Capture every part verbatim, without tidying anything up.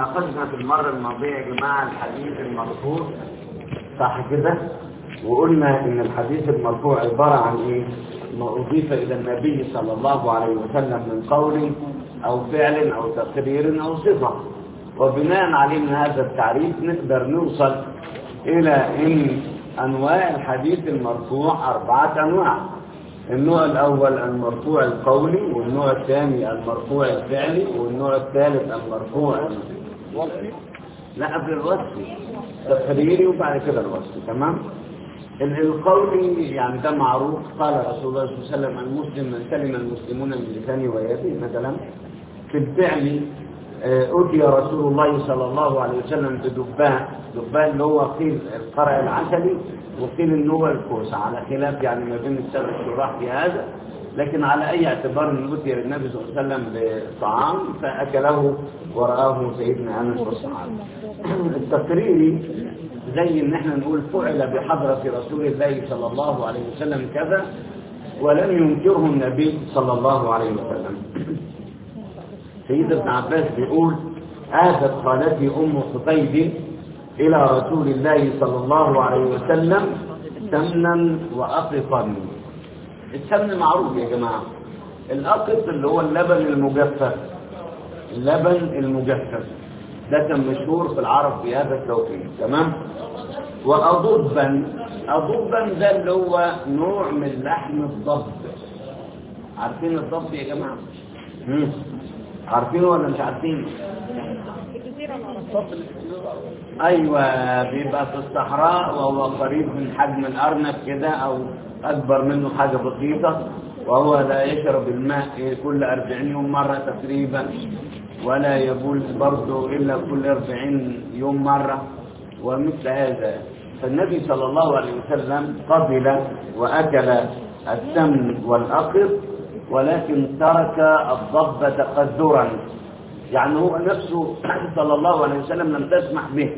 ناقشنا في المرة الماضية يا جماعة الحديث المرفوع، صح كده؟ وقلنا ان الحديث المرفوع عبارة عن ايه؟ ما اضيف الى النبي صلى الله عليه وسلم من قول او فعل او تقرير او صفة، وبناء عليه من هذا التعريف نقدر نوصل الى ان انواع الحديث المرفوع اربعة انواع. النوع الاول المرفوع القولي، والنوع الثاني المرفوع الفعلي، والنوع الثالث المرفوع الوصفي. لا قبل الوصفي تقريري وبعد كده الوصفي. تمام. القولي يعني ده معروف، قال رسول الله صلى الله عليه وسلم المسلم من سلم المسلمون من لسانه ويده مثلا. في الفعل أتي رسول الله صلى الله عليه وسلم بدبان، دبان اللي هو قيل القرع العسلي وقيل ان هو الكوسة، على خلاف يعني ما بين السبع الشراح في هذا، لكن على اي اعتبار ان أتي النبي صلى الله عليه وسلم بطعام فاكله ورآه سيدنا انس والصحابه. التقريري زي ان احنا نقول فعل بحضرة رسول الله صلى الله عليه وسلم كذا ولم ينكره النبي صلى الله عليه وسلم. سيد ابن عباس بيقول آتت خالتي أم خطيب إلى رسول الله صلى الله عليه وسلم سمنا وأقطا. السمن معروف يا جماعة، الأقط اللي هو اللبن المجفف، اللبن المجفف ده كان مشهور في العرب في هذا التوقيت. تمام. وأضبا، أضبا ده اللي هو نوع من لحم الضب. عارفين الضب يا جماعة؟ مم. عارفينه ولا مش عارفينه؟ ايوه، بيبقى في الصحراء وهو قريب من حجم الارنب كده او اكبر منه حاجه بسيطه، وهو لا يشرب الماء كل أربعين يوم مره تقريبا، ولا يبول برضه الا كل أربعين يوم مره ومثل هذا. فالنبي صلى الله عليه وسلم قبل واكل السمن والاقط، ولكن ترك الضب تقدرا، يعني هو نفسه صلى الله عليه وسلم لم تسمح به.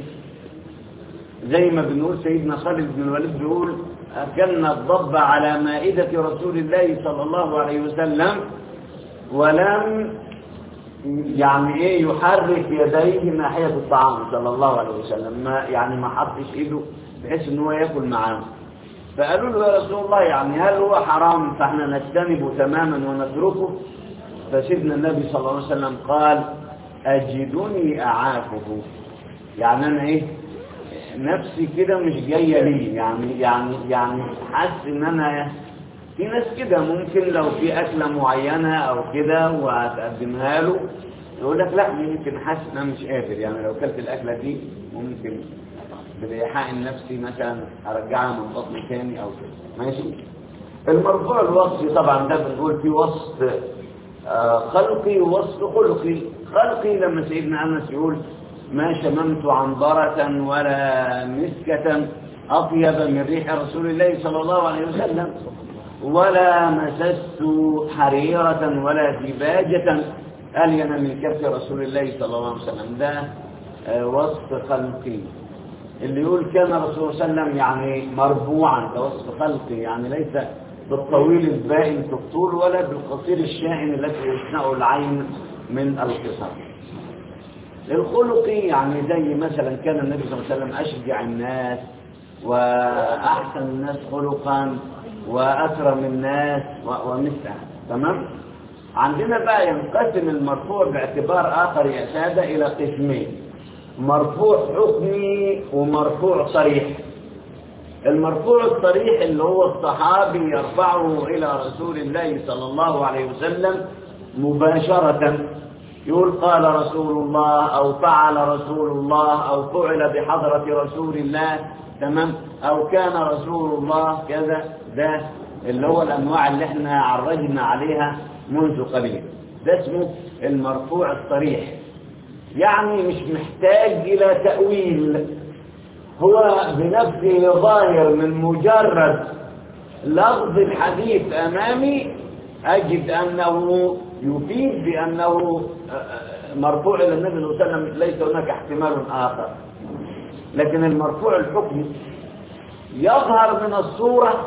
زي ما بنقول سيدنا خالد بن الوليد بيقول أكلنا الضب على مائدة رسول الله صلى الله عليه وسلم ولم يعني ايه يحرك يديه ناحية الطعام صلى الله عليه وسلم، ما يعني ما حطش ايده بحيث ان هو ياكل معاه. فقالوا له يا رسول الله يعني هل هو حرام فاحنا نجتنبه تماما ونتركه؟ فسيدنا النبي صلى الله عليه وسلم قال اجدني اعافه، يعني انا ايه نفسي كده مش جايه لي، يعني يعني يعني حاسس ان انا في ناس كده ممكن لو في اكله معينه او كده وهتقدمها له يقول لك لا ممكن حاسس ان انا مش قادر، يعني لو كلت الاكله دي ممكن بالإيحاء النفسي مثلا ارجعها من بطني تاني او كده. ماشي. المرفوع الوصفي طبعا ده بنقول فيه وصف خلقي ووصف خلقي. خلقي لما سيدنا انس يقول ما شممت عنبرة ولا مسكة اطيب من ريح رسول الله صلى الله عليه وسلم، ولا مسست حريرة ولا ديباجة الين من كف رسول الله صلى الله عليه وسلم. ده وصف خلقي. اللي يقول كان رسول الله صلى الله عليه وسلم يعني مرفوعا ده وصف خلقي، يعني ليس بالطويل البائن في الطول ولا بالقصير الشاحن الذي يصنع العين من القصر. الخلقي يعني زي مثلا كان النبي صلى الله عليه وسلم أشجع الناس وأحسن الناس خلقا وأكرم الناس ومثله. تمام. عندنا بقى ينقسم المرفوع باعتبار آخر يا سادة إلى قسمين، مرفوع حكمي ومرفوع صريح. المرفوع الصريح اللي هو الصحابي يرفعه إلى رسول الله صلى الله عليه وسلم مباشرة، يقول قال رسول الله أو فعل رسول الله أو فعل بحضرة رسول الله. تمام. أو كان رسول الله كذا. ده اللي هو الأنواع اللي احنا عرجنا عليها منذ قليل، ده اسمه المرفوع الصريح، يعني مش محتاج إلى تأويل، هو بنفسه ظاهر من مجرد لفظ الحديث أمامي أجد أنه يفيد بأنه مرفوع إلى النبي صلى الله عليه وسلم، ليس هناك احتمال آخر. لكن المرفوع الحكمي يظهر من الصورة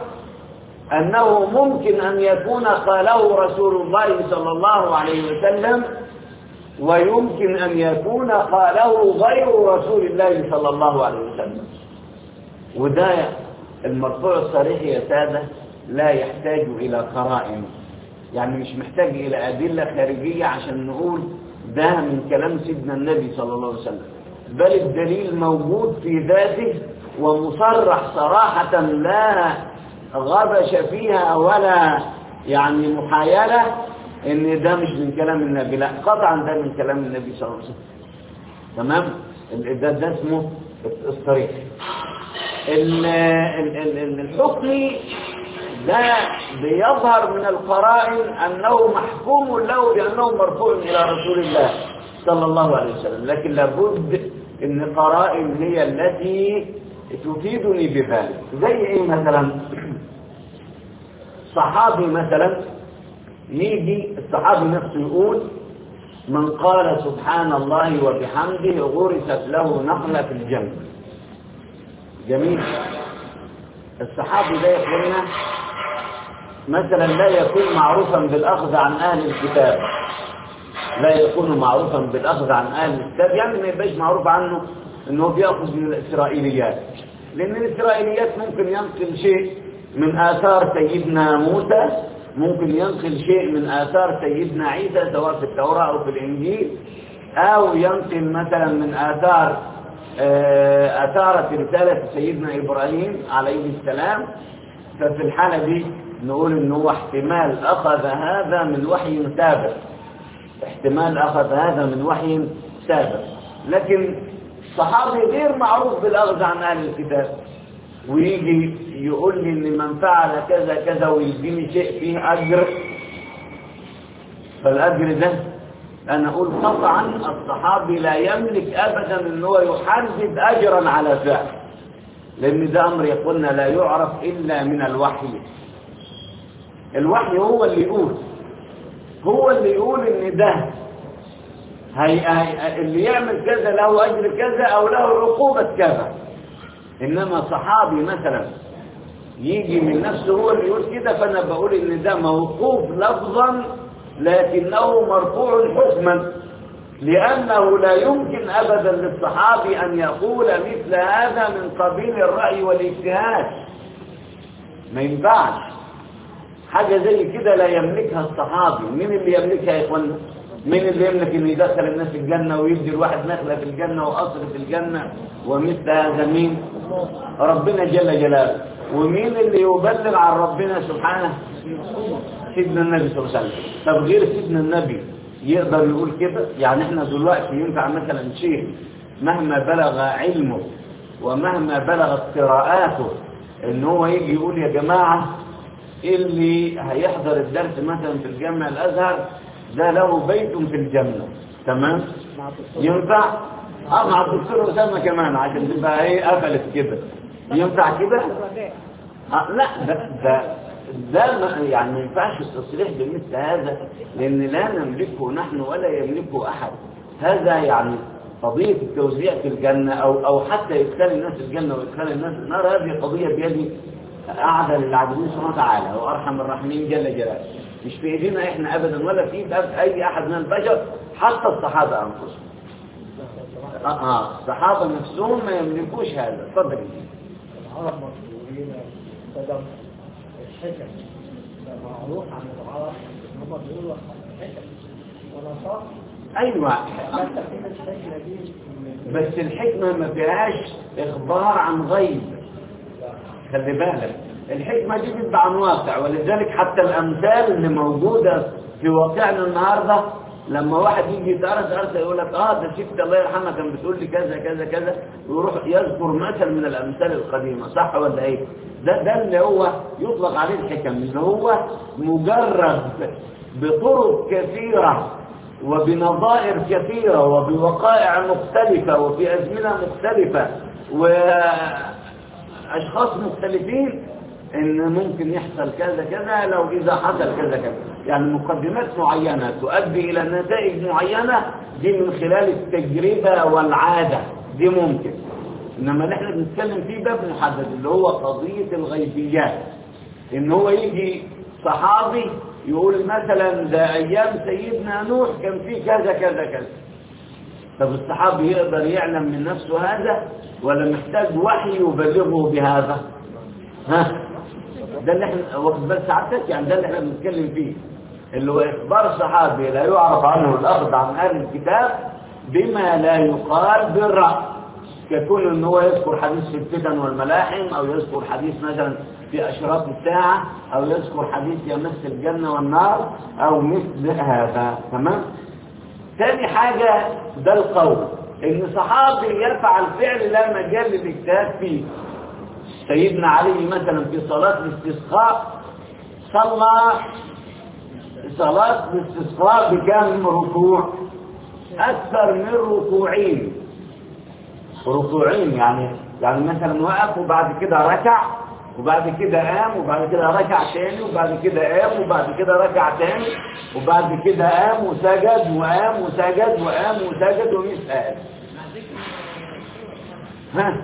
أنه ممكن أن يكون قاله رسول الله صلى الله عليه وسلم ويمكن أن يكون قاله غير رسول الله صلى الله عليه وسلم. وده المرفوع الصريح يا سادة لا يحتاج إلى قرائن، يعني مش محتاج إلى أدلة خارجية عشان نقول ده من كلام سيدنا النبي صلى الله عليه وسلم، بل الدليل موجود في ذاته ومصرح صراحة لا غبش فيها ولا يعني محايلة ان ده مش من كلام النبي، لا قطعا ده من كلام النبي صلى الله عليه وسلم. تمام؟ ده, ده اسمه الصريح. الحكم ده بيظهر من القرائن انه محكوم له بانه مرفوع الى رسول الله صلى الله عليه وسلم، لكن لابد ان قرائن هي التي تفيدني بذلك. زي ايه مثلا؟ صحابي مثلا يجي الصحابي نفسه يقول من قال سبحان الله وبحمده غرست له نخلة في الجنة. جميل. الصحابي ده يقولنا مثلا لا يكون معروفا بالأخذ عن أهل الكتاب، لا يكون معروفا بالأخذ عن أهل الكتاب، يعني ما يبقاش معروف عنه أنه بيأخذ من الإسرائيليات، لأن الإسرائيليات ممكن ينقل شيء من آثار سيدنا موسى، ممكن ينقل شيء من آثار سيدنا عيسى سواء في التوراة أو في الإنجيل، أو ينقل مثلا من آثار آثار رسالة سيدنا إبراهيم عليه السلام. ففي الحالة دي نقول إنه هو احتمال أخذ هذا من وحي سابق، احتمال أخذ هذا من وحي سابق. لكن الصحابي غير معروف بالأخذ عن أهل الكتاب، ويجي يقول لي ان من فعل كذا كذا ويديني شيء فيه اجر، فالاجر ده انا اقول قطعا الصحابي لا يملك ابدا ان هو يحدد اجرا على فعل، لان ده امر يقولنا لا يعرف الا من الوحي. الوحي هو اللي يقول هو اللي يقول ان ده هي هي اللي يعمل كذا له اجر كذا او له عقوبة كذا. انما صحابي مثلا يجي من نفسه هو اللي يقول كده، فانا بقول ان ده موقوف لفظا لكنه مرفوع حكما، لانه لا يمكن ابدا للصحابي ان يقول مثل هذا من قبيل الرأي والاجتهاد، ما ينفعش حاجة زي كده لا يملكها الصحابي. مين اللي يملكها يا اخوانا؟ مين اللي يملك ان يدخل الناس الجنة ويدي الواحد نخلة في الجنة وقصر في الجنة ومثل هذا؟ مين؟ ربنا جل جلاله. ومين اللي يبلغ عن ربنا سبحانه؟ سيدنا النبي صلى الله عليه وسلم. طب غير سيدنا النبي يقدر يقول كده؟ يعني احنا دلوقتي ينفع مثلا شيخ مهما بلغ علمه ومهما بلغت قراءاته ان هو يجي يقول يا جماعة اللي هيحضر الدرس مثلا في الجامع الازهر ده له بيت في الجنة، تمام؟ ينفع؟ اه مع الدكتور أسامة كمان عشان تبقى ايه قفلت كده. ينفع كده؟ آه لا ده ده ده يعني ما ينفعش التصريح بمثل هذا، لان لا نملكه نحن ولا يملكه احد. هذا يعني قضية التوزيع في الجنة او او حتى ادخال الناس الجنة وادخال الناس النار، هذه قضية بيد اعدل العادلين سبحانه وتعالى وارحم الراحمين جل جلاله، مش في ايدينا احنا ابدا ولا في ايد اي احد من البشر، حتى الصحابه انفسهم. اه اه الصحابه نفسهم ما يملكوش هذا. اتفضل. العرب مشهورين قدم الحكم، معروف عن العرب ان هم بيقولوا الحكم ولا صح؟ ايوه بس الحكمه ما فيهاش اخبار عن غيب، خلي بالك الحكمة دي بتبقى عن واقع، ولذلك حتى الأمثال اللي موجودة في واقعنا النهاردة لما واحد يجي يتعرض أرسل يقول لك اه ده شفت الله يرحمها كان بتقول لي كذا كذا كذا، ويروح يذكر مثل من الأمثال القديمة، صح ولا ايه؟ ده ده اللي هو يطلق عليه الحكم، اللي هو مجرد بطرق كثيرة وبنظائر كثيرة وبوقائع مختلفة وفي أزمنة مختلفة وأشخاص مختلفين ان ممكن يحصل كذا كذا لو اذا حصل كذا كذا، يعني مقدمات معينة تؤدي الى نتائج معينة، دي من خلال التجربة والعادة، دي ممكن. انما اللي احنا بنتكلم فيه باب محدد اللي هو قضية الغيبيات، ان هو يجي صحابي يقول مثلا ده أيام سيدنا نوح كان في كذا كذا كذا. طب الصحابي يقدر يعلم من نفسه هذا ولا محتاج وحي يبلغه بهذا؟ ها ده اللي احنا واخد بال سعادتك، يعني ده اللي احنا بنتكلم فيه، اللي هو إخبار صحابي لا يعرف عنه الأخذ عن أهل الكتاب بما لا يقال بالرأي، ككون ان هو يذكر حديث في الفتن والملاحم، او يذكر حديث مثلا في اشراط الساعه، او يذكر حديث يمس الجنه والنار او مثل هذا. تمام. ثاني حاجه ده القول، ان صحابي يفعل فعل لا مجال للاجتهاد فيه. سيدنا علي مثلا في صلاه الاستسقاء صلى صلاه الاستسقاء بكم ركوع؟ اكثر من ركوعين ركوعين يعني يعني مثلا وقف وبعد كده ركع وبعد كده قام وبعد كده ركع تاني وبعد كده قام وبعد كده ركع تاني وبعد كده قام وسجد وقام وسجد وقام وسجد ومش قام. ها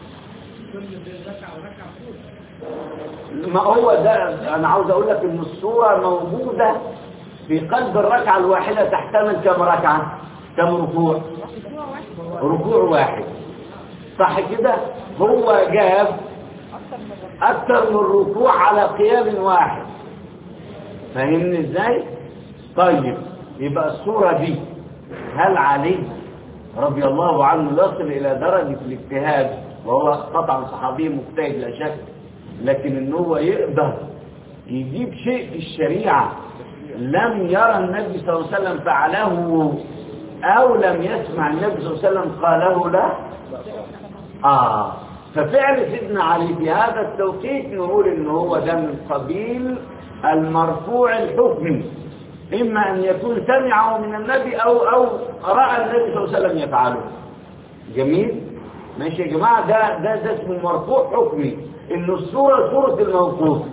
ما هو ده انا عاوز اقول لك ان الصوره موجوده في قلب الركعه الواحده تحتمل كم ركعه؟ كم ركوع؟ ركوع واحد، صح كده؟ هو جاب اكثر من ركوع على قيام واحد. فاهمني ازاي؟ طيب يبقى الصورة دي هل علي رضي الله عنه يصل الى درجة الاجتهاد، وهو طبعا صحابي مجتهد لا شك، لكن ان هو يقدر يجيب شيء في الشريعة لم يرى النبي صلى الله عليه وسلم فعله او لم يسمع النبي صلى الله عليه وسلم قاله له؟ آه ففعل سيدنا علي في هذا التوقيت نقول إن هو ده من قبيل المرفوع الحكمي، إما أن يكون سمعه من النبي أو أو رأى النبي صلى الله عليه وسلم يفعله. جميل؟ ماشي يا جماعة، ده ده ده اسمه مرفوع حكمي، إنه الصورة صورة الموقوف.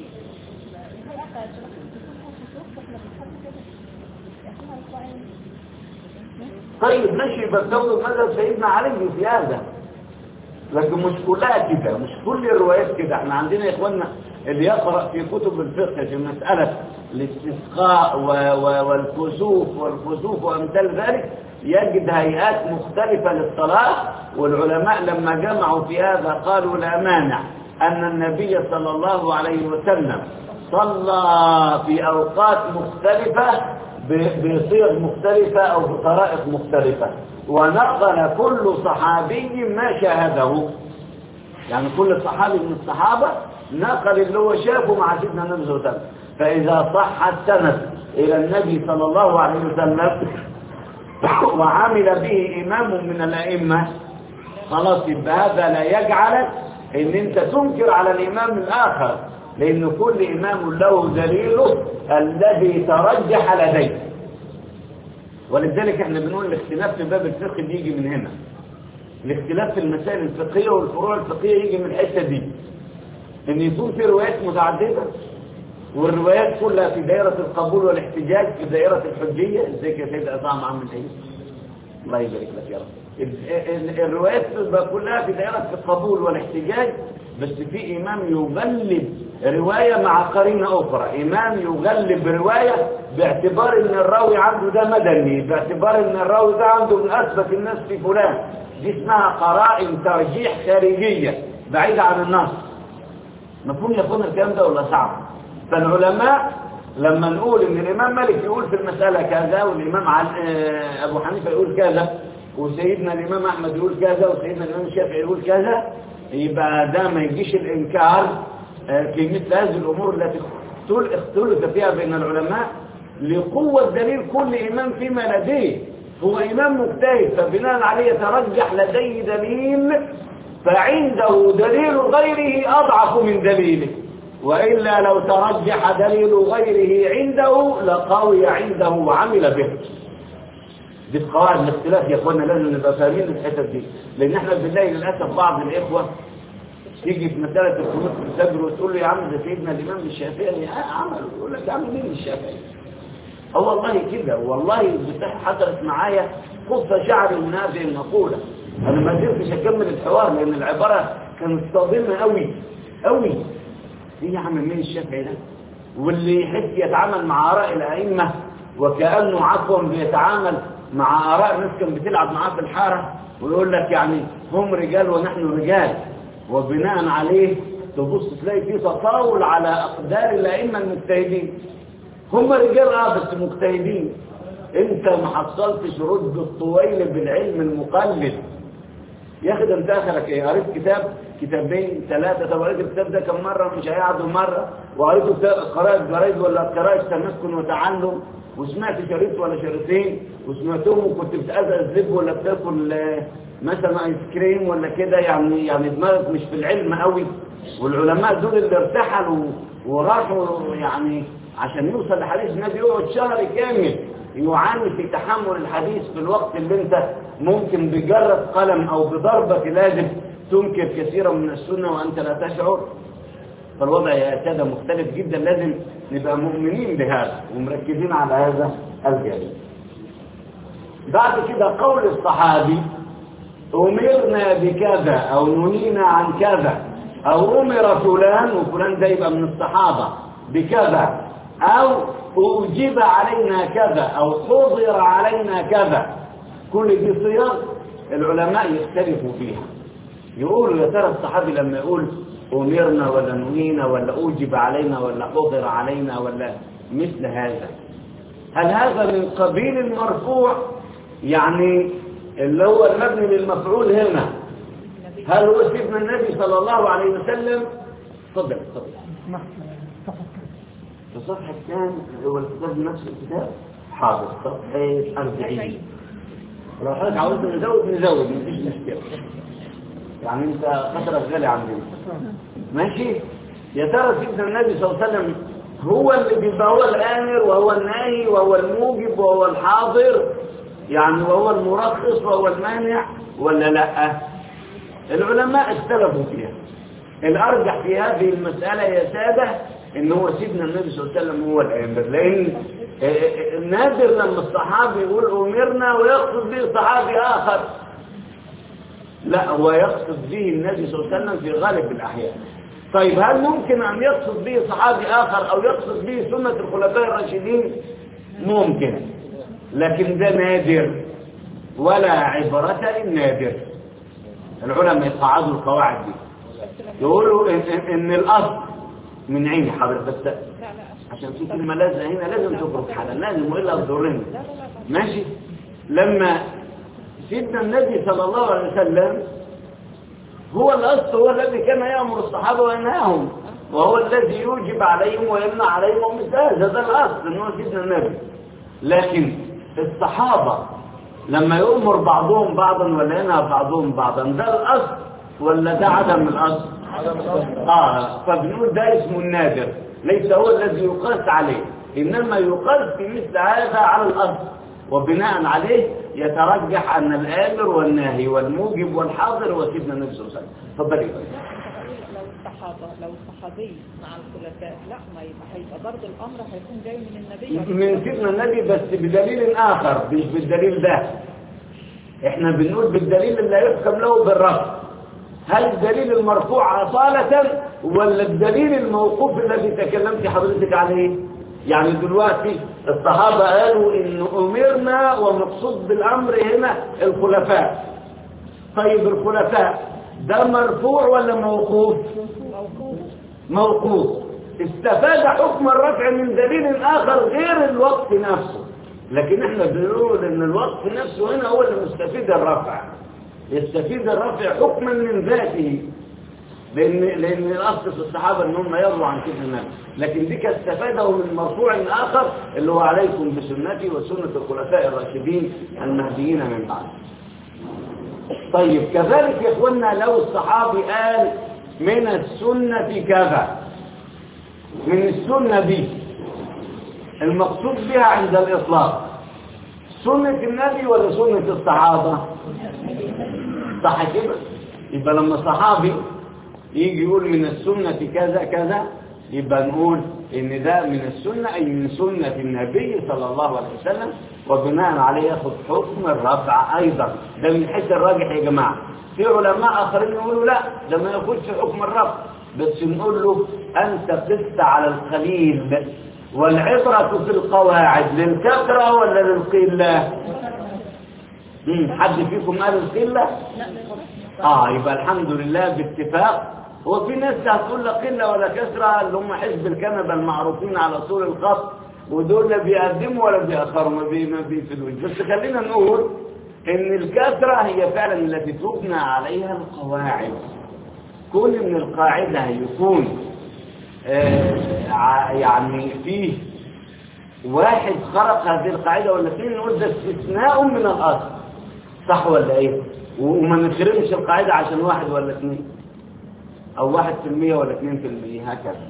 طيب ماشي، بتقول ماذا سيدنا علي في هذا، لكن مش كلها كده، مش كل الروايات كده. احنا عندنا يا اخوانا اللي يقرأ في كتب الفقه في مسألة الاستسقاء والكسوف والكسوف وامثال ذلك يجد هيئات مختلفة للصلاة، والعلماء لما جمعوا في هذا قالوا لا مانع أن النبي صلى الله عليه وسلم صلى في أوقات مختلفة بصيغ مختلفة أو بطرائق مختلفة، ونقل كل صحابي ما شاهده. يعني كل صحابي من الصحابة نقل اللي هو شافه مع سيدنا النبي صلى الله عليه وسلم. فإذا صح السند إلى النبي صلى الله عليه وسلم وعمل به إمام من الأئمة خلاص، يبقى هذا لا يجعلك إن أنت تنكر على الإمام الآخر، لأن كل إمام له دليله الذي ترجح لديه. ولذلك احنا بنقول الاختلاف في باب الفقه بيجي من هنا، الاختلاف في المسائل الفقهية والفروع الفقهية يجي من الحتة دي، ان يكون في روايات متعددة والروايات كلها في دائرة القبول والاحتجاج، في دائرة الحجية. ازيك يا سيد عصام عامل ايه؟ الله يبارك لك يا رب. الروايات تبقى كلها في دائرة القبول والاحتجاج، بس في امام يغلب رواية مع قرينة اخرى، امام يغلب رواية باعتبار ان الراوي عنده ده مدني، باعتبار ان الراوي ده عنده من اثبت الناس في فلان. دي اسمها قرائن ترجيح خارجية بعيدة عن النص. مفهوم يا اخوانا الكلام ده ولا صعب؟ فالعلماء لما نقول ان الامام مالك يقول في المسألة كذا، والامام ابو حنيفة يقول كذا، وسيدنا الامام احمد يقول كذا، وسيدنا الامام الشافعي يقول كذا، يبقى ده ما يجيش الانكار في مثل هذه الامور التي اختلف فيها بين العلماء لقوة دليل كل امام فيما لديه. هو امام مجتهد فبناء عليه يترجح لديه دليل، فعنده دليل غيره اضعف من دليله، والا لو ترجح دليل غيره عنده لقوي عنده وعمل به. دي قواعد الاختلاف يا اخوانا، لازم نبقى فاهمين الحتت دي، لان احنا بنلاقي للاسف بعض الاخوه تيجي في مساله القنوت في الفجر وتقول له يا عم ده سيدنا الامام الشافعي عمل، يقول لك يا عم مين الشافعي؟ اه والله كده، والله حصلت معايا قصه شعر من هذه المقوله. انا ما قدرتش اكمل الحوار لان العباره كانت صادمه قوي قوي. ايه يا عم مين الشافعي ده؟ واللي يحس يتعامل مع آراء الأئمة وكأنه عفوا بيتعامل مع آراء ناس كان بتلعب معاه في الحارة، ويقول لك يعني هم رجال ونحن رجال، وبناء عليه تبص تلاقي فيه تطاول على أقدار الأئمة المجتهدين. هم رجال اه بس مجتهدين. انت ما حصلتش رد الطويل بالعلم المقلد. يا اخي ده انت اخرك ايه؟ قريت كتاب كتابين ثلاثه. طب قريت الكتاب ده كم مره؟ مش هيقعدوا مره. وقريته قراءه جرايد ولا قراءه تمسكن وتعلم، وسمعت شريط ولا شريطين وسمعتهم وكنت بتأذى الزب ولا بتاكل مثلا ايس كريم ولا كده. يعني يعني دماغك مش في العلم قوي. والعلماء دول اللي ارتحلوا وراحوا يعني عشان يوصل لحديث النبي يقعد شهر كامل يعاني في تحمل الحديث في الوقت اللي انت ممكن بجرة قلم او بضربة لازم تنكر كثيرا من السنة وانت لا تشعر. فالوضع يا سادة مختلف جدا. لازم نبقى مؤمنين بهذا ومركزين على هذا الجانب. بعد كده قول الصحابي أمرنا بكذا أو نهينا عن كذا أو أمر فلان، وفلان ده يبقى من الصحابة بكذا، أو أوجب علينا كذا أو حضر علينا كذا. كل دي صيغ العلماء يختلفوا فيها. يقولوا يا ترى الصحابي لما يقول أمرنا ولا نهينا ولا أوجب علينا ولا حضر علينا ولا مثل هذا، هل هذا من قبيل المرفوع يعني اللي هو المبني للمفعول هنا؟ هل هو سيدنا النبي صلى الله عليه وسلم؟ تفضل تفضل. في صفحة كام هو الكتاب نفس الكتاب؟ حاضر صفحة أربعين. لو حضرتك عاوز نزود نزود مفيش مشكلة. يعني انت خطرك غالي عندنا. ماشي؟ يا ترى سيدنا النبي صلى الله عليه وسلم هو اللي بيبقى هو الآمر وهو الناهي وهو الموجب وهو الحاضر، يعني وهو المرخص وهو المانع ولا لا؟ العلماء اختلفوا فيها. الأرجح في هذه المسألة يا سادة إن هو سيدنا النبي صلى الله عليه وسلم هو الآمر، لأن نادر لما الصحابي يقول أمرنا ويقصد به صحابي آخر. لا، هو يقصد به النبي صلى الله عليه وسلم في غالب الأحيان. طيب هل ممكن أن يقصد به صحابي آخر أو يقصد به سنة الخلفاء الراشدين؟ ممكن، لكن ده نادر ولا عبرة للنادر. العلماء يقعدوا القواعد دي يقولوا إن, إن الأصل من عيني حضرتك، بس عشان في كلمة لازم هنا لازم تخرج حالا، لازم وإلا تضرني. ماشي؟ لما سيدنا النبي صلى الله عليه وسلم هو الأصل، هو الذي كان يأمر الصحابة وينهاهم، وهو الذي يوجب عليهم ويمنع عليهم ومثل هذا. ده الأصل إن هو سيدنا النبي. لكن الصحابة لما يؤمر بعضهم بعضا ولا ينهى بعضهم بعضا، ده الأصل ولا ده عدم الأصل؟ آه فبنقول ده اسمه النادر، ليس هو الذي يقاس عليه، إنما يقاس في مثل هذا على الأصل، وبناء عليه يترجح أن الآمر والناهي والموجب والحاضر هو سيدنا النبي صلى الله عليه وسلم. تفضلي. لو الصحابة لو الصحابي مع الخلفاء لا ما يبقى هيبقى برضه الأمر هيكون جاي من النبي من سيدنا النبي، بس بدليل آخر مش بالدليل ده. احنا بنقول بالدليل اللي يحكم له بالرفع. هل الدليل المرفوع أصالة ولا الدليل الموقوف الذي تكلمت حضرتك عليه؟ يعني دلوقتي الصحابة قالوا إن أمرنا ومقصود بالأمر هنا الخلفاء. طيب الخلفاء ده مرفوع ولا موقوف؟ موقوف. موقوف. استفاد حكم الرفع من دليل آخر غير الوقف نفسه، لكن احنا بنقول ان الوقف نفسه هنا هو اللي مستفيد الرفع، يستفيد الرفع حكما من ذاته، لان لان الاصل في الصحابه ان هم يرضوا عن سيدنا النبي، لكن دي كانت استفاده من مرفوع اخر اللي هو عليكم بسنتي وسنه الخلفاء الراشدين المهديين من بعد. طيب كذلك يا اخوانا لو الصحابي قال من السنه كذا، من السنه دي المقصود بها عند الإطلاق سنة النبي ولا سنة الصحابة؟ صح كده؟ يبقى لما صحابي يجي يقول من السنة كذا كذا يبقى نقول إن ده من السنة أي من سنة النبي صلى الله عليه وسلم، وبناء عليه ياخد حكم الرفع أيضا. ده من حيث الراجح يا جماعة. في علماء آخرين يقولوا لا ده ما ياخدش حكم الرفع، بس نقول له أنت قست على القليل، والعبرة في القواعد للكثرة ولا للقلة؟ حد فيكم قال القلة؟ اه يبقى الحمد لله باتفاق. هو في ناس هتقول لا قلة ولا كثرة، اللي هم حزب الكنبة المعروفين على طول الخط، ودول لا بيقدموا ولا بيأخروا، ما بيفيدوش. بس خلينا نقول ان الكثرة هي فعلا التي تبنى عليها القواعد. كل من القاعدة يكون آه يعني فيه واحد خرق هذه القاعدة ولا اثنين، نقول ده استثناء من الأصل، صح ولا ايه؟ وما نخرمش القاعدة عشان واحد ولا اثنين، او واحد في المية ولا اثنين في المية هكذا.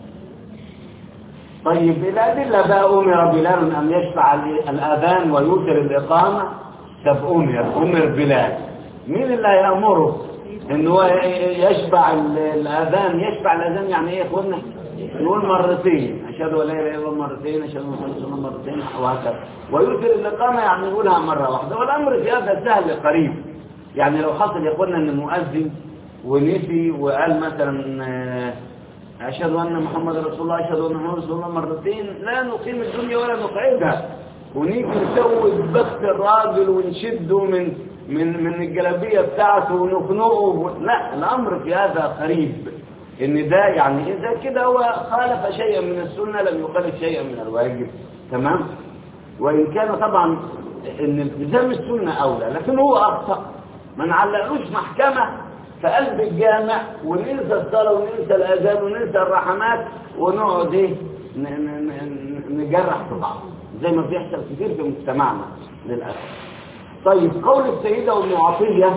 طيب الأدلة بقى، أمر بلال أن يشفع الأذان ويوتر الإقامة. طب أمر أمر بلال، مين اللي يأمره إن هو يشفع الأذان؟ يشفع الأذان يعني إيه يا إخوانا؟ نقول مرتين، أشهد أن لا إله إلا الله مرتين، أشهد أن محمدا رسول الله مرتين، وهكذا. ويوتر الإقامة يعني يقولها مرة واحدة. والأمر في هذا سهل قريب. يعني لو حصل يا إخوانا إن المؤذن ونسي وقال مثلا أشهد أن محمد رسول الله، أشهد أن محمد رسول الله مرتين، لا نقيم الدنيا ولا نقعدها ونيجي نسوي بخت الراجل ونشده من من من الجلابية بتاعته ونخنقه. لا، الأمر في هذا قريب، إن ده يعني إذا كده هو خالف شيئا من السنة لم يخالف شيئا من الواجب، تمام؟ وإن كان طبعا إن التزام السنة أولى، لكن هو أخطأ، ما نعلقلوش محكمة في قلب الجامع وننسى الصلاة وننسى الأذان وننسى الرحمات ونقعد ايه نجرح في بعض زي ما بيحصل كتير في مجتمعنا للأسف. طيب قول السيدة أم عطية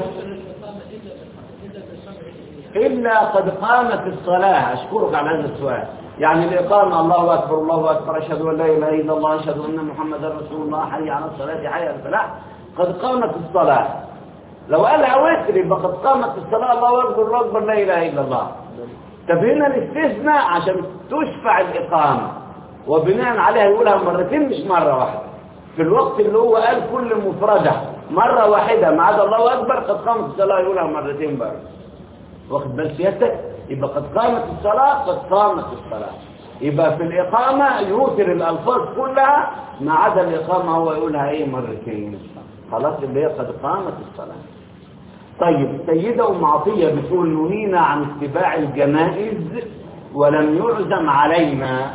إلا قد قامت الصلاة. أشكرك على هذا السؤال. يعني الإقامة الله أكبر الله أكبر، أشهد أن لا إله إلا الله، أشهد أن محمدا رسول الله، حي على الصلاة حي على الفلاح، قد قامت الصلاة. لو قالها وتر يبقى قد قامت الصلاة الله أكبر الله أكبر لا إله إلا الله. طب هنا الاستثناء عشان تشفع الإقامة، وبناء عليها يقولها مرتين مش مرة واحدة، في الوقت اللي هو قال كل مفردة مرة واحدة ما عدا الله أكبر قد قامت الصلاة يقولها مرتين برضه. واخد بال سيادتك؟ يبقى قد قامت الصلاة قد قامت الصلاة. يبقى في الإقامة يوتر الألفاظ كلها ما عدا الإقامة هو يقولها إيه مرتين. خلاص اللي هي قد قامت الصلاة. طيب سيدة أم عطية بتقول نهينا عن اتباع الجنائز ولم يعزم علينا.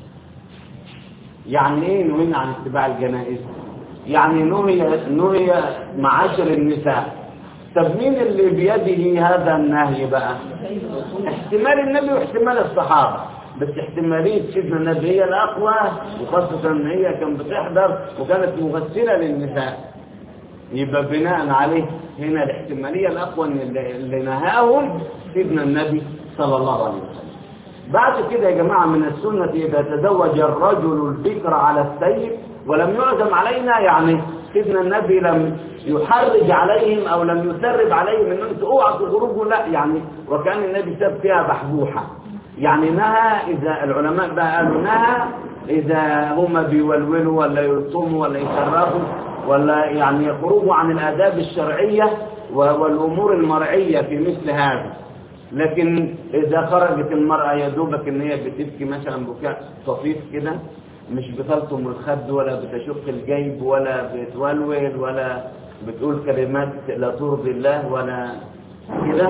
يعني ايه نهينا عن اتباع الجنائز؟ يعني نهي نهي معاشر النساء. طب مين اللي بيده هذا النهي بقى؟ احتمال النبي واحتمال الصحابة، بس احتمالية سيدنا النبي هي الأقوى، وخاصة ان هي كانت بتحضر وكانت مغسلة للنساء. يبقى بناء عليه هنا الاحتمالية الأقوى اللي نهاهم سيدنا النبي صلى الله عليه وسلم. بعد كده يا جماعة من السنة إذا تزوج الرجل البكر على السيد ولم يعزم علينا، يعني سيدنا النبي لم يحرج عليهم أو لم يسرب عليهم إن أنتوا اوعوا تخرجوا، لا، يعني وكان النبي ساب فيها بحبوحة. يعني نهى، إذا العلماء بقى قالوا نهى إذا هم بيولولوا ولا يلطموا ولا يصرخوا ولا يعني يخرجوا عن الآداب الشرعية والأمور المرعية في مثل هذا. لكن إذا خرجت المرأة يا دوبك إن هي بتبكي مثلا بكاء طفيف كده، مش بتلطم الخد ولا بتشق الجيب ولا بتولول ولا بتقول كلمات لا ترضي الله ولا كده،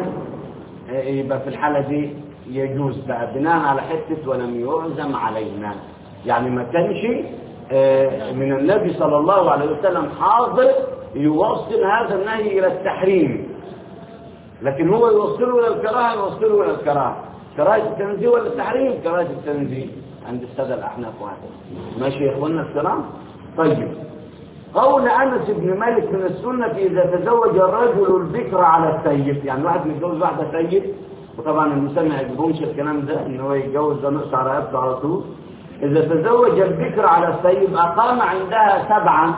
يبقى في الحالة دي يجوز بقى بناء على حتة ولم يعزم علينا. يعني ما كانش من النبي صلى الله عليه وسلم حاضر يوصل هذا النهي إلى التحريم، لكن هو يوصله إلى الكراهة، يوصله إلى الكراهة. كراهة التنزيه ولا التحريم؟ كراهة التنزيه عند السادة الأحناف وهكذا. ماشي يا إخواننا الكرام؟ طيب قول أنس بن مالك من السنة إذا تزوج الرجل البكر على السيد، يعني واحد متجوز واحدة سيد، وطبعا المسلم ما يعجبهمش الكلام ده إن هو يتجوز ده نقص على رقبته على طول. إذا تزوج البكر على السيد أقام عندها سبعا،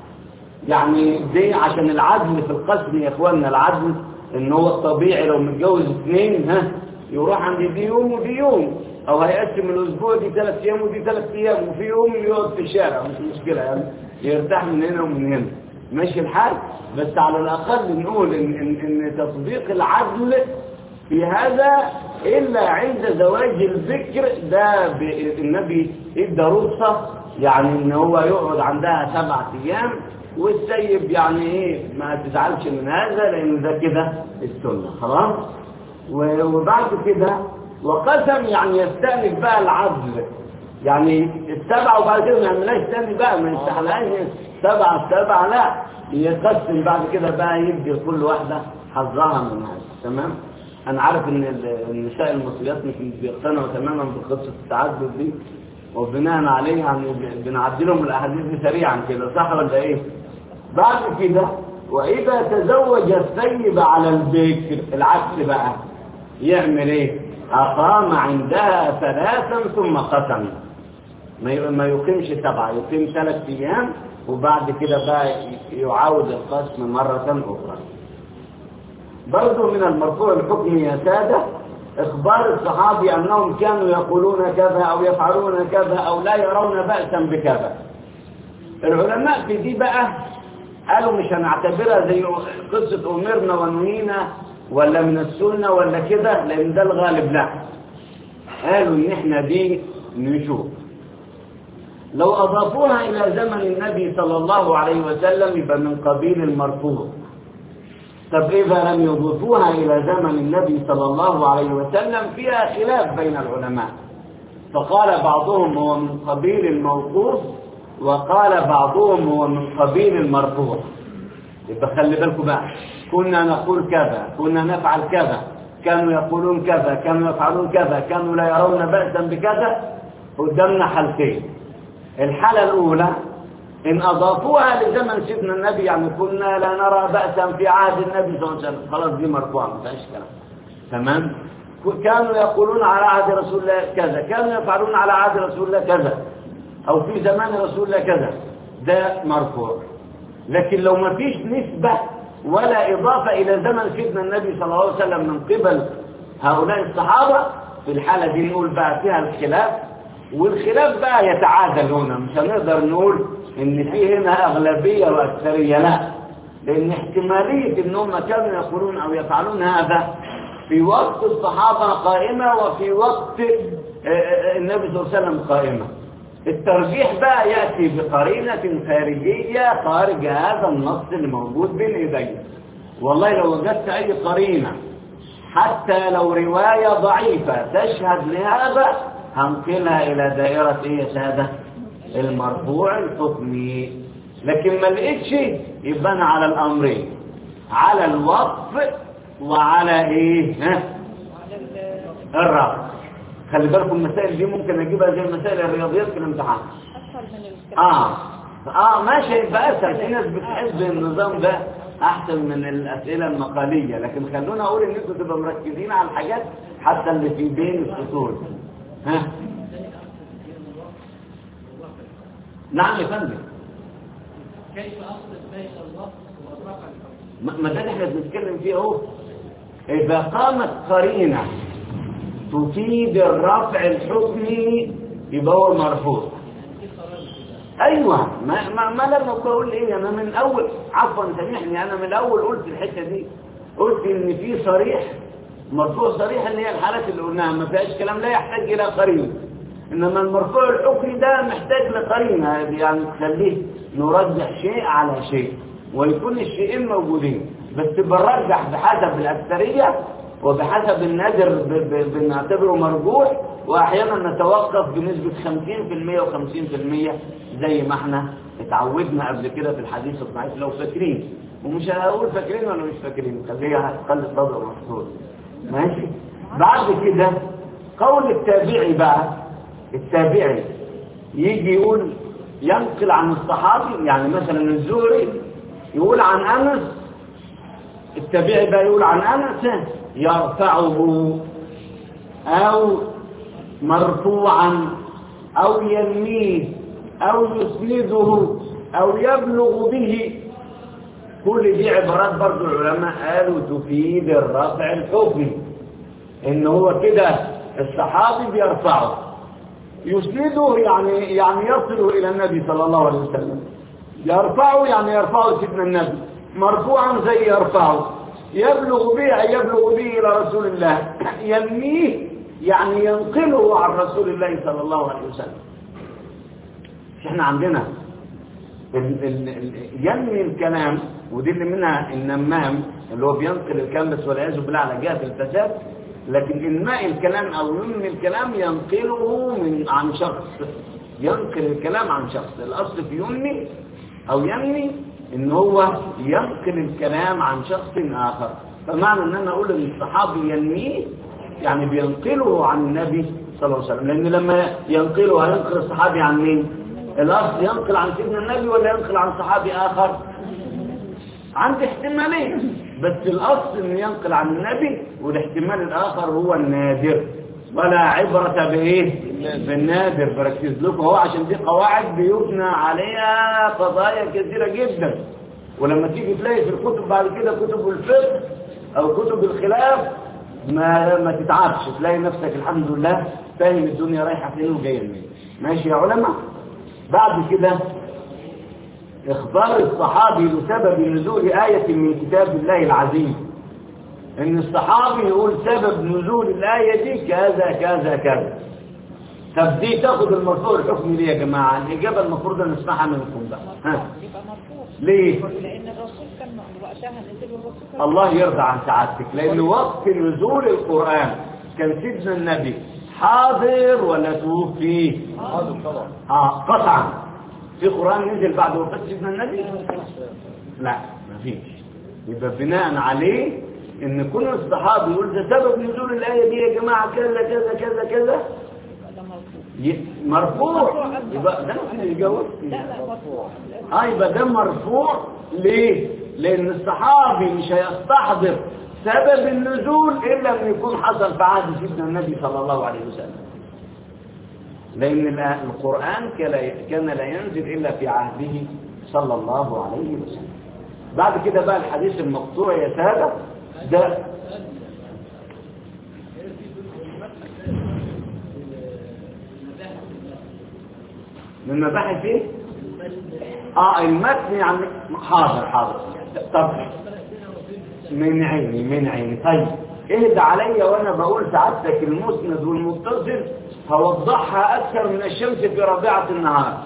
يعني دي عشان العدل في القسم يا إخواننا. العدل إن هو الطبيعي لو متجوز اثنين ها يروح عند دي يوم ودي يوم، أو هيقسم الأسبوع دي ثلاث أيام ودي ثلاث أيام، وفي يوم يقعد في الشارع مش مشكلة، يعني يرتاح من هنا ومن هنا، ماشي الحال. بس على الأقل نقول إن, إن, إن تطبيق العدل في هذا إلا عند زواج الذكر ده النبي ادى رخصة، يعني إن هو يقعد عندها سبعة أيام، والسيب يعني إيه ما تزعلش من هذا لأن ده كده السنة خلاص. وبعد كده وقسم يعني يستأنف بقى العدل، يعني السبعة وبعد كده ما يعملهاش تاني بقى، ما يستحلهاش سبعة سبعة، لا يقسم بعد كده بقى يدي كل واحدة حظها من هذا. تمام. أنا عارف إن النساء المصريات مش بيقتنعوا تماما بقصة التعدد دي، وبناء عليه يعني بنعدلهم الأحاديث دي سريعا كده، صح ولا إيه؟ بعد كده وإذا تزوج السيب على البكر العكس بقى يعمل إيه؟ أقام عندها ثلاثا ثم قسم، ما يقيمش سبعة، يقيم ثلاث أيام وبعد كده بقى يعاود القسم مرة أخرى. برضو من المرفوع الحكم يا سادة إخبار الصحابي أنهم كانوا يقولون كذا أو يفعلون كذا أو لا يرون بأسا بكذا. العلماء في دي بقى قالوا مش هنعتبرها زي قصة أمرنا ونهينا ولا من السنة ولا كده، لأن ده الغالب لا. قالوا إن إحنا دي نشوف لو أضافوها إلى زمن النبي صلى الله عليه وسلم يبقى من قبيل المرفوع. طب إذا لم يضيفوها إلى زمن النبي صلى الله عليه وسلم فيها خلاف بين العلماء، فقال بعضهم هو من قبيل الموقوف وقال بعضهم هو من قبيل المرفوع. يبقى خلي بالكم بقى، كنا نقول كذا، كنا نفعل كذا، كانوا يقولون كذا، كانوا يفعلون كذا، كانوا لا يرون بأسا بكذا. قدامنا حالتين. الحالة الأولى إن أضافوها لزمن سيدنا النبي، يعني كنا لا نرى بأسا في عهد النبي صلى الله عليه وسلم، خلاص دي مرفوعة ما فيهاش كلام. تمام. كانوا يقولون على عهد رسول الله كذا، كانوا يفعلون على عهد رسول الله كذا، أو في زمان رسول الله كذا، ده مرفوع. لكن لو ما فيش نسبة ولا إضافة إلى زمن سيدنا النبي صلى الله عليه وسلم من قبل هؤلاء الصحابة، في الحالة دي نقول بقى فيها الخلاف، والخلاف بقى يتعادل هنا، مش هنقدر نقول إن في هنا أغلبية وأكثرية، لا، لأن احتمالية إنهم كانوا يقولون أو يفعلون هذا في وقت الصحابة قائمة وفي وقت النبي صلى الله عليه وسلم قائمة. الترجيح بقى يأتي بقرينة خارجية خارج هذا النص اللي موجود بين ايدينا. والله لو وجدت أي قرينة حتى لو رواية ضعيفة تشهد لهذا هنقلها إلى دائرة إيه يا سادة؟ المرفوع الحكمي. لكن ما لقيتش يبقى أنا على الأمرين، على الوقف وعلى إيه؟ ها؟ الرفع. خلي بالكم المسائل دي ممكن اجيبها زي مسائل الرياضيات في الامتحان. اه اه ماشي، يبقى اسهل. في ناس بتحب النظام ده احسن من الاسئله المقاليه، لكن خلونا اقول ان انتوا تبقوا مركزين على الحاجات حتى اللي في بين الفصول. ها نعم يا فندم. كيف اصل بين الوقت والرفع؟ ما ده احنا بنتكلم فيه اهو. اذا قامت قرينه تفيد الرفع الحكمي يبقى هو مرفوع. ايوه ما ما, ما لما اقول ايه، انا من اول عفوا سامحني، انا من الاول قلت الحته دي، قلت ان في صريح مرفوع صريح اللي هي الحالات اللي قلناها ما فيهاش كلام، لا يحتاج الى قرينه. انما المرفوع الحكمي ده محتاج لقرينه، يعني تخليه نرجح شيء على شيء ويكون الشيئين موجودين، بس بنرجح بحسب الاكثريه وبحسب النادر بنعتبره مرجوح، واحيانا نتوقف بنسبه خمسين بالمئة وخمسين بالمئة زي ما احنا اتعودنا قبل كده في الحديث الضعيف لو فاكرين. ومش هقول فاكرين ولا مش فاكرين، خليها خلي الصدر مفتوح. ماشي. بعد كده قول التابعي بقى، التابعي يجي يقول ينقل عن الصحابي، يعني مثلا الزهري يقول عن انس، التابعي بقى يقول عن انس يرفعه او مرفوعا او ينميه او يسنده او يبلغ به. كل دي عبارات برضو العلماء قالوا تفيد الرفع الحكمي، ان هو كده الصحابي بيرفعه، يسنده يعني يعني يصل الى النبي صلى الله عليه وسلم، يرفعه يعني يرفعه سيدنا النبي، مرفوعا زي يرفعه، يبلغ به يبلغ به إلى رسول الله، ينميه يعني ينقله عن رسول الله صلى الله عليه وسلم. احنا عندنا ال ال ال ينمي الكلام، ودي اللي منها النمام اللي هو بينقل الكلام بس والعياذ بالله على جهة الفساد. لكن إنماء الكلام أو ينمي الكلام ينقله من عن شخص، ينقل الكلام عن شخص. الأصل في ينمي أو ينمي إن هو ينقل الكلام عن شخص آخر. فمعنى إن أنا أقول إن الصحابي ينميه يعني بينقله عن النبي صلى الله عليه وسلم، لأن لما ينقله هينقل الصحابي عن مين؟ الأصل ينقل عن سيدنا النبي ولا ينقل عن صحابي آخر؟ عند احتمالين، بس الأصل إنه ينقل عن النبي، والاحتمال الآخر هو النادر. ولا عبرة بإيه؟ بالنادر. بركز لكم هو عشان دي قواعد بيبنى عليها قضايا كثيرة جدا، ولما تيجي تلاقي في الكتب بعد كده كتب الفقه أو كتب الخلاف ما ما تتعبش، تلاقي نفسك الحمد لله فاهم الدنيا رايحة فين وجاية منين. ماشي يا علماء؟ بعد كده اخبار الصحابي بسبب نزول آية من كتاب الله العزيز، ان الصحابي يقول سبب نزول الآية دي كذا كذا كذا. طب دي تاخد المرفوع الحكمي ليه يا جماعة؟ الإجابة المفروض نسمعها منكم بقى. ها؟ ليه؟ لأن الرسول كان وقتها نزل الرسول. الله يرضى عن سعادتك، لأن وقت نزول القرآن كان سيدنا النبي حاضر ولا توفي؟ حاضر طبعا. اه قطعا. في قرآن نزل بعد وفاة سيدنا النبي؟ لا ما فيش. يبقى بناء عليه ان كل الصحابي يقول ده سبب نزول الآية دي يا جماعة كذا كذا كذا كذا مرفوع. يبقى ده اللي يجاوب. لا لا مرفوع. اه يبقى ده مرفوع. ليه؟ لأن الصحابي مش هيستحضر سبب النزول إلا أن يكون حصل في عهد سيدنا النبي صلى الله عليه وسلم، لأن القرآن كان لا ينزل إلا في عهده صلى الله عليه وسلم. بعد كده بقى الحديث المقطوع يا سادة ده من مباحث ايه؟ اه المتن يعني حاضر حاضر. طب من عيني من عيني. طيب اهدى عليا وانا بقول سعادتك المسند والمتصل هوضحها اكثر من الشمس في ربيعة النهار.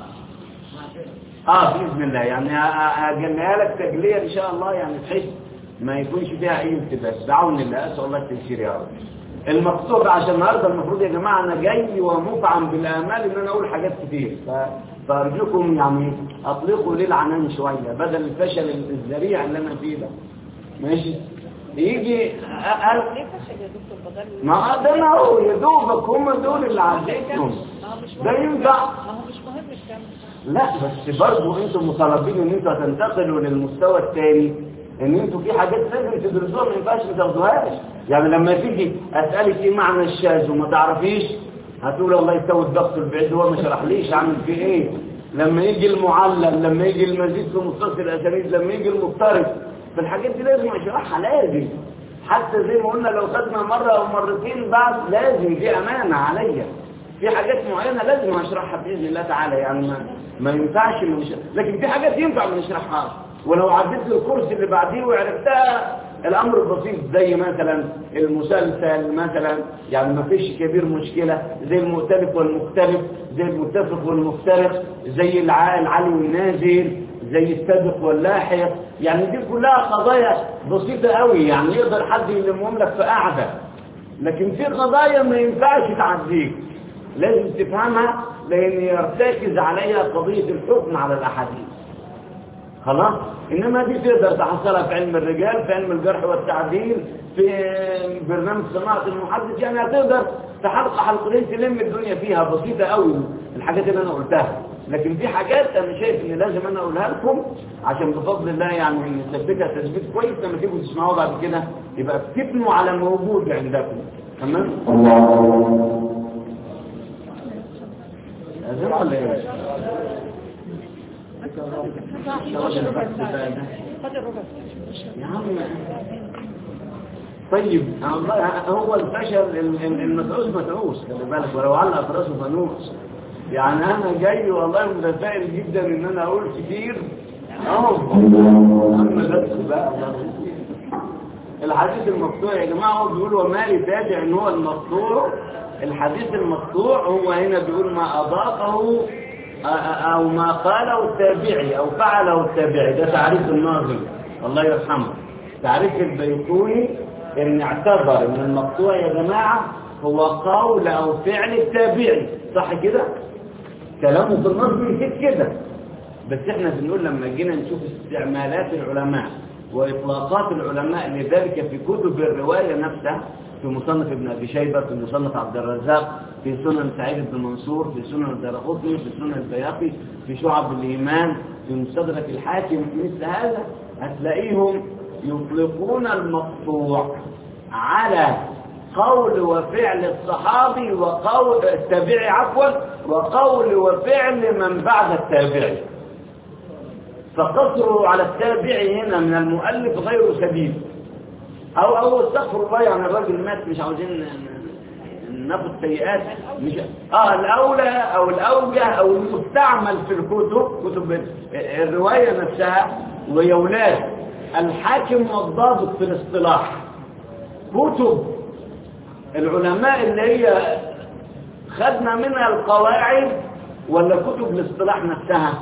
اه باذن الله يعني اجليها لك تجليه ان شاء الله، يعني بحيث ما يكونش فيها اي التباس. بعون الله، اسال الله التيسير يا رب. المقصود عشان النهارده المفروض يا جماعه انا جاي ومفعم بالامال ان انا اقول حاجات كتير، فارجوكم يعني اطلقوا لي العنان شويه بدل الفشل الذريع اللي انا فيه ده. ماشي؟ يجي أقل... ليه فشل يا دكتور بدل؟ ما ده انا اهو يا دوبك هم دول اللي عزيزهم. ده ينفع؟ ما هو مش مهم مش كامل. لا بس برضه انتم مطالبين ان انتوا تنتقلوا للمستوى الثاني، ان انتوا في حاجات لازم تدرسوها ما ينفعش ما تاخدوهاش. يعني لما تيجي اسالك ايه معنى الشاذ وما تعرفيش هتقول الله يستوي الضغط البعيد هو ما شرحليش اعمل فيه ايه. لما يجي المعلل، لما يجي المزيد في متصل الاسانيد، لما يجي المضطرب، فالحاجات دي لازم اشرحها لازم. حتى زي ما قلنا لو خدنا مره او مرتين بعد لازم، دي امانه عليا. في حاجات معينه لازم اشرحها باذن الله تعالى، يعني ما, ما ينفعش مش... لكن في حاجات ينفع ما نشرحهاش، ولو عديت الكورس اللي بعديه وعرفتها الامر بسيط. زي مثلا المسلسل مثلا، يعني ما فيش كبير مشكله، زي المؤتلف والمختلف، زي المتفق والمفترق، زي العالي والنازل، زي السابق واللاحق. يعني دي كلها قضايا بسيطه قوي، يعني يقدر حد يلمهم لك في قعده. لكن في قضايا ما ينفعش تعديك، لازم تفهمها، لان يرتكز عليها قضيه الحكم على الاحاديث. خلاص؟ انما دي تقدر تحصلها في علم الرجال، في علم الجرح والتعديل، في برنامج صناعه المحدث. يعني هتقدر في حلقه حلقتين تلم الدنيا فيها، بسيطه قوي الحاجات اللي انا قلتها. لكن في حاجات انا شايف ان لازم انا اقولها لكم عشان بفضل الله يعني نثبتها تثبيت كويس، لما تيجوا تسمعوها بعد كده يبقى تبنوا على موجود عندكم. تمام؟ أذن ولا ايه؟ يا عم طيب هو الفشل المدعوس مدعوس، خلي بالك، ولو علق راسه فانوس. يعني انا جاي والله متفائل جدا ان انا اقول كتير. اه اما بس بقى الحديث المقطوع يا جماعة هو بيقول وما لتابع ان هو المقطوع. الحديث المقطوع هو هنا بيقول ما أضافه أو ما قاله التابعي أو فعله التابعي. ده تعريف الناظم الله يرحمه. تعريف البيقوني ان اعتبر ان المقطوع يا جماعة هو قول أو فعل التابعي، صح كده؟ كلامه في النظم يفيد كده. بس احنا بنقول لما جينا نشوف استعمالات العلماء وإطلاقات العلماء لذلك في كتب الرواية نفسها، في مصنف ابن أبي شيبة، في مصنف عبد الرزاق، في سنن سعيد بن منصور، في سنن الدارقطني، في سنن البيهقي، في شعب الإيمان، في مستدرك الحاكم، مثل هذا هتلاقيهم يطلقون المقطوع على قول وفعل الصحابي وقول التابعي عفوا وقول وفعل من بعد التابعي. فقصره على التابعي هنا من المؤلف غير سبيل. او او استغفر الله، يعني الراجل مات مش عاوزين ناخد سيئات، مش اه الاولى او الاوجه او المستعمل في الكتب، كتب الروايه نفسها. ويا اولاد الحاكم والضابط في الاصطلاح كتب العلماء اللي هي خدنا منها القواعد ولا كتب الاصطلاح نفسها؟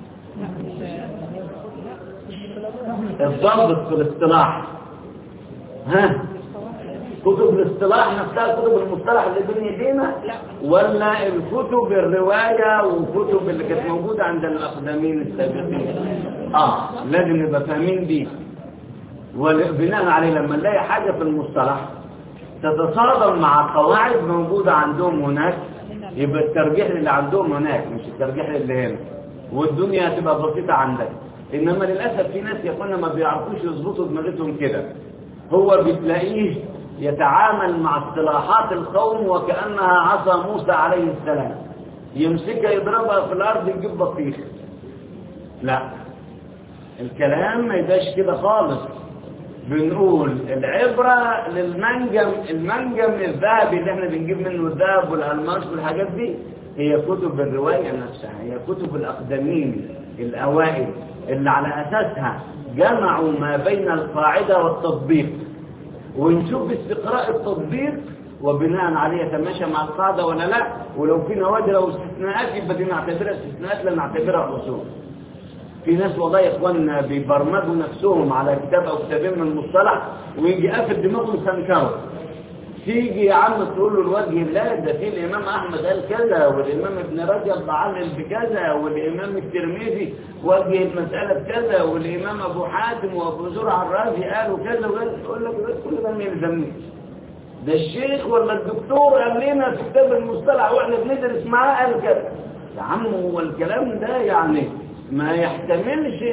الضابط في الاصطلاح ها كتب الاصطلاح نفسها، كتب المصطلح اللي بين يدينا، ولا الكتب الروايه وكتب اللي كانت موجوده عند الاقدمين السابقين؟ اه لازم نبقى فاهمين دي. وبناء عليه لما نلاقي حاجه في المصطلح تتصادم مع قواعد موجوده عندهم هناك، يبقى الترجيح اللي عندهم هناك مش الترجيح اللي هنا، والدنيا هتبقى بسيطه عندك. انما للاسف في ناس يقولنا ما بيعرفوش يظبطوا دماغتهم كده. هو بتلاقيه يتعامل مع اصطلاحات القوم وكأنها عصا موسى عليه السلام، يمسكها يضربها في الارض يجيب بطيخ. لا، الكلام ما يبقاش كده خالص. بنقول العبرة للمنجم، المنجم الذهبي اللي احنا بنجيب منه الذهب والالماس والحاجات دي هي كتب الرواية نفسها، هي كتب الأقدمين الأوائل اللي على أساسها جمعوا ما بين القاعدة والتطبيق، ونشوف استقراء التطبيق وبناء عليه يتماشى مع القاعدة ولا لا. ولو في نوادر أو استثناءات يبقى دي نعتبرها استثناءات لا نعتبرها أصول. في ناس والله يا إخواننا بيبرمجوا نفسهم على كتاب أو كتابين من المصطلح ويجي قافل دماغهم سنكره. تيجي يا عم تقول له الوجه الله ده في الامام احمد قال كذا، والامام ابن رجب علل بكذا، والامام الترمذي وجه المساله بكذا، والامام ابو حاتم وابو زرع الرازي قالوا كذا وكذا. يقول لك كل ده ما يلزمنيش، ده الشيخ ولا الدكتور قال لنا في كتاب المصطلح واحنا بندرس معاه قال كذا. يا عم هو الكلام ده يعني ما يحتملش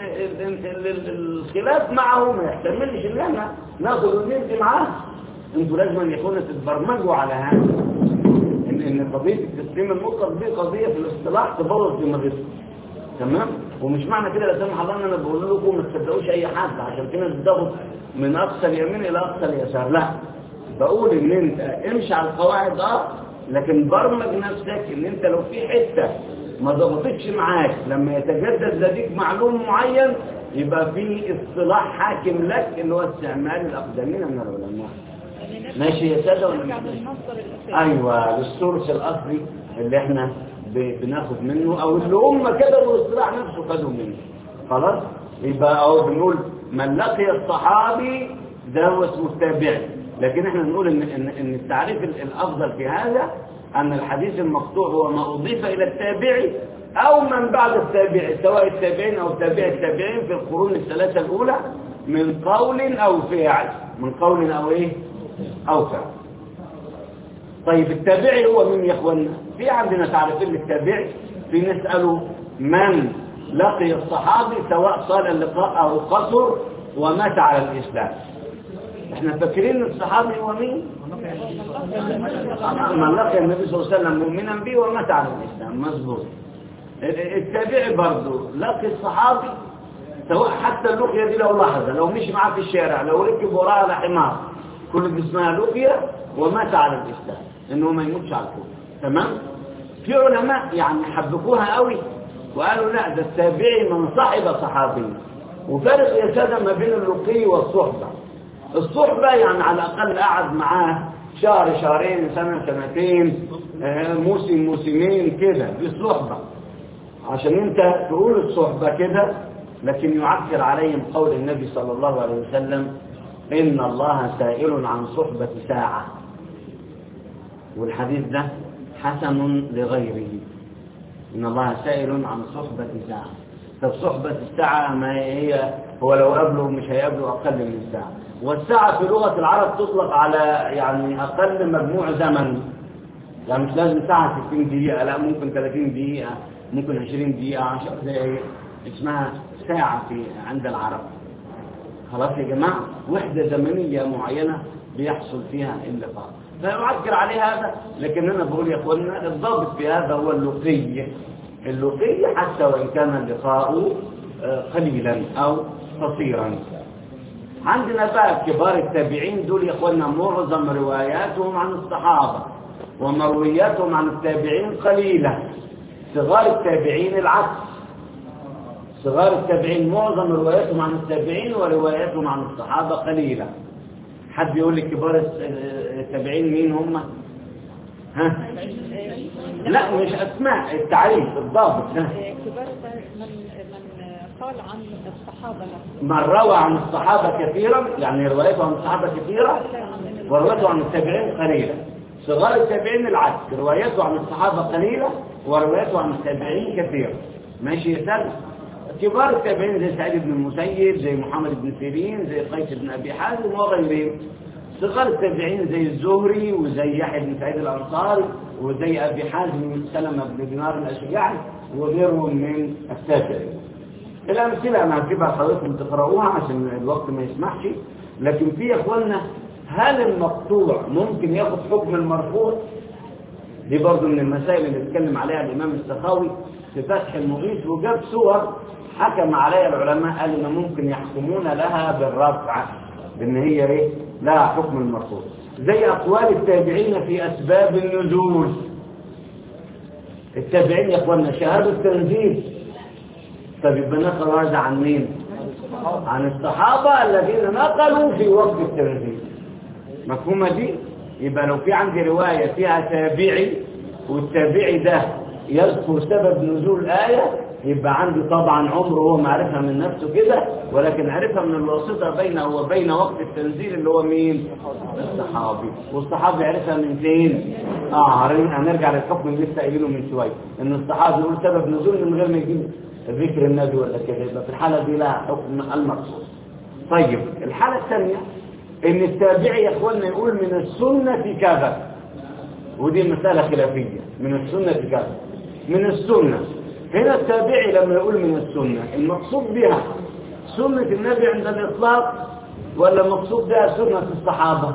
الخلاف معه، ما يحتملش ان احنا ناخد وندي معاه. انتوا لازم يكونوا تتبرمجوا على هذا، ان ان قضيه التسليم المطلق دي قضيه في الاصطلاح تبوظ دماغكم، تمام؟ ومش معنى كده لا سمح الله ان انا بقول لكم ما تصدقوش اي حد عشان كده بتاخد من اقصى اليمين الى اقصى اليسار. لا، بقول ان انت امشي على القواعد اه، لكن برمج نفسك ان انت لو في حته ما ضبطتش معاك لما يتجدد لديك معلوم معين يبقى في اصطلاح حاكم لك اللي هو استعمال الاقدمين من العلماء. ماشي يا ساده ولا مش ماشي؟ ايوه، للسورس الاصلي اللي احنا بناخد منه او اللي هم كده والاصطلاح نفسه خدوا منه. خلاص، يبقى اهو بنقول من لقي الصحابي ده هو اسمه التابعي. لكن احنا بنقول ان ان, إن التعريف الافضل في هذا ان الحديث المقطوع هو ما اضيف الى التابعي او من بعد التابعي، سواء التابعين او تابع التابعين في القرون الثلاثه الاولى من قول او فعل، من قول او ايه او فعل. طيب التابعي هو مين يا اخوانا؟ في عندنا تعريفين للتابعي. في ناس قالوا من لقي الصحابي سواء صار اللقاء او قصر ومات على الاسلام. احنا فاكرين الصحابي هو مين؟ من لقي النبي صلى الله عليه وسلم مؤمنا به ومات على الاسلام، مظبوط. التابعي برضه لقي الصحابي سواء حتى اللقيه دي لو لحظه، لو مشي معاه في الشارع، لو ركب وراه على حمار، كل دي اسمها لقيه ومات على الاسلام، انه ما يموتش على الكفر. تمام؟ في علماء يعني حبكوها قوي وقالوا لا ده التابعي من صاحب صحابي. وفرق يا ساده ما بين اللقي والصحبه. الصحبة يعني على الأقل قعد معاه شهر شهرين سنة سنتين موسم موسمين كده، دي الصحبة. عشان انت تقول الصحبة كده، لكن يعكر عليهم قول النبي صلى الله عليه وسلم إن الله سائل عن صحبة ساعة، والحديث ده حسن لغيره. إن الله سائل عن صحبة ساعة. طب صحبة الساعة ما هي؟ هو لو قبله مش هيقابله أقل من ساعة. والساعة في لغة العرب تطلق على يعني أقل مجموع زمن، يعني مش لازم ساعة ستين دقيقة، لا ممكن ثلاثين دقيقة، ممكن عشرين دقيقة، عشر دقائق، اسمها ساعة في عند العرب. خلاص يا جماعة، وحدة زمنية معينة بيحصل فيها اللقاء، فيعكر عليه هذا. لكن أنا بقول يا أخوانا الضابط في هذا هو اللقي، اللقي حتى وإن كان اللقاء قليلا أو قصيرا. عندنا بقى كبار التابعين دول يا أخوانا معظم رواياتهم عن الصحابة ومروياتهم عن التابعين قليلة. صغار التابعين العكس، صغار التابعين معظم رواياتهم عن التابعين ورواياتهم عن الصحابة قليلة. حد يقول لي كبار التابعين مين هم؟ ها؟ لا مش أسماء، التعريف الضابط. ها؟ كبار من من قال عن الصحابة من روى عن الصحابة كثيرا، يعني روايته عن الصحابة كثيرة وروايته عن التابعين قليلة. صغار التابعين العكس، روايته عن الصحابة قليلة وروايته عن التابعين كثيرة. ماشي يا سلام. كبار التابعين زي سعيد بن المسيب، زي محمد بن سيرين، زي قيس بن أبي حازم وغيرهم. صغار التابعين زي الزهري وزي يحيى بن سعيد الأنصاري وزي أبي حازم سلمة بن دينار الأشجعي وغيرهم من التابعين. الأمثلة أنا هجيبها لحضراتكم تقرأوها عشان الوقت ما يسمحش. لكن في يا إخواننا، هل المقطوع ممكن ياخد حكم المرفوع؟ دي برضو من المسائل اللي اتكلم عليها الإمام السخاوي في فتح المغيث، وجاب صور حكم عليها العلماء قالوا إن ممكن يحكمون لها بالرفع، بأن هي إيه؟ لها حكم المرفوع. زي أقوال التابعين في أسباب النزول. التابعين يا إخواننا شهادة التنزيل، طب يبقى نقلوا هذا عن مين؟ عن الصحابة الذين نقلوا في وقت التنزيل. مفهومة دي؟ يبقى لو في عندي رواية فيها تابعي والتابعي ده يذكر سبب نزول آية، يبقى عندي طبعا عمره هو معرفة من نفسه كده، ولكن عرفها من الواسطة بينه وبين وقت التنزيل اللي هو مين؟ الصحابي. والصحابي عرفها من فين؟ اه هنرجع للحكم اللي لسه قايلينه من شوية، ان الصحابي يقول سبب نزول من غير ما يجيب ذكر النبي ولا كده، يبقى في الحالة دي لها حكم المقصود. طيب الحالة الثانية ان التابعي يا اخواننا يقول من السنة كذا، ودي مسألة خلافية. من السنة كذا، من السنة هنا التابعي لما يقول من السنة المقصود بها سنة النبي عند الإطلاق ولا مقصود بها سنة الصحابة؟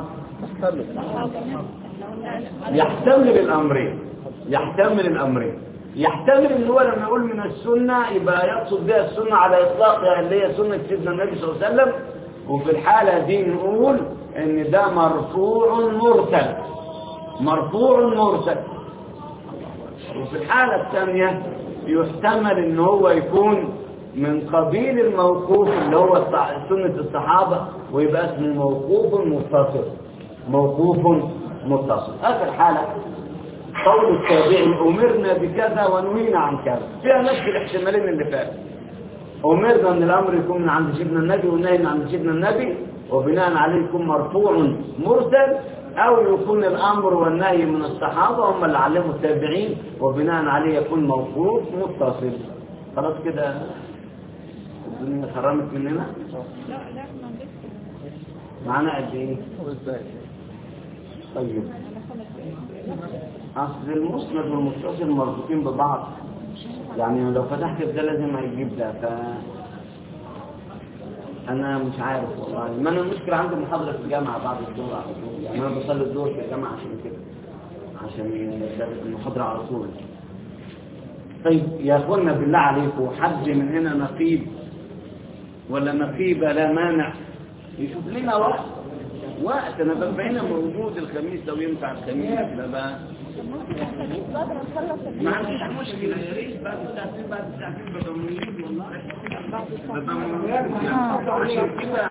يحتمل الأمرين، يحتمل الأمرين. يحتمل ان هو لما يقول من السنة يبقى يقصد بها السنة على إطلاق، يعني اللي هي سنة سيدنا النبي صلى الله عليه وسلم، وفي الحالة دي نقول ان ده مرفوع مرسل، مرفوع مرسل. وفي الحالة الثانية يحتمل ان هو يكون من قبيل الموقوف اللي هو سنة الصحابة، ويبقى اسمه موقوف متصل، موقوف متصل. اخر حالة قول التابعي امرنا بكذا ونهينا عن كذا، فيها نفس الاحتمالين اللي فاتوا. امرنا ان الامر يكون من عند سيدنا النبي والنهي من عند سيدنا النبي، وبناء عليه يكون مرفوع مرسل، او يكون الامر والنهي من الصحابه هم اللي علموا التابعين، وبناء عليه يكون موقوف متصل. خلاص كده الدنيا خرمت مننا. لا لا ما لسه معانا قد ايه؟ طيب اصل المسند والمتصل مربوطين ببعض، يعني لو فتحت ده لازم هيجيب ده، ف انا مش عارف والله. ما انا المشكله عندي محاضره في الجامعه بعد الظهر على طول، يعني انا بصلي الظهر في الجامعه عشان كده، عشان المحاضره على طول. طيب يا اخوانا بالله عليكم، حد من هنا نقيب ولا نقيبه لا مانع يشوف لنا وقت وقت انا ببقى هنا موجود الخميس لو ينفع الخميس بقى ما عنديش مشكله. يا ريت بعد الساعتين بعد الساعتين ببقى موجود والله، ببقى موجود عشان كده